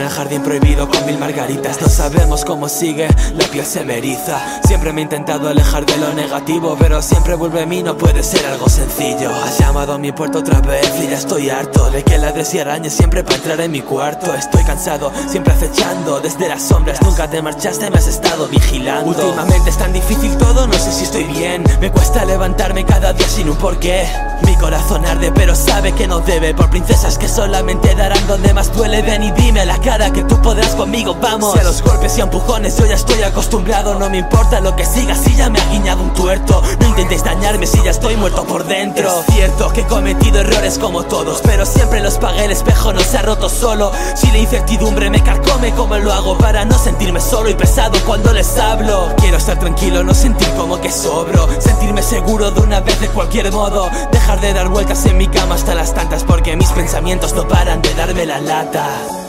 el jardín prohibido con 1000 margaritas. No sabemos cómo sigue, la piel se me eriza. Siempre me he intentado alejar de lo negativo, pero siempre vuelve a mí, no puede ser algo sencillo. Has llamado a mi puerta otra vez y ya estoy harto de que ladres y arañes siempre para entrar en mi cuarto. Estoy cansado, siempre acechando desde las sombras. Nunca te marchaste, me has estado vigilando. Últimamente es tan difícil todo, no sé si estoy bien. Me cuesta levantarme cada día sin un porqué. Mi corazón arde pero sabe que no debe, por princesas que solamente darán donde más duele. Ven y dime a la cara que tú podrás conmigo, vamos. Si a los golpes y a empujones yo ya estoy acostumbrado. No me importa lo que siga si ya me ha guiñado un tuerto. No intentéis dañarme si ya estoy muerto por dentro. Es cierto que he cometido errores como todos, pero siempre los pagué, el espejo no se ha roto solo. Si la incertidumbre me carcome, ¿cómo lo hago para no sentirme solo y pesado cuando les hablo? Quiero estar tranquilo, no sentir como que sobro, sentirme seguro de una vez de cualquier modo. Dejar de dar vueltas en mi cama hasta las tantas, porque mis pensamientos no paran de darme la lata.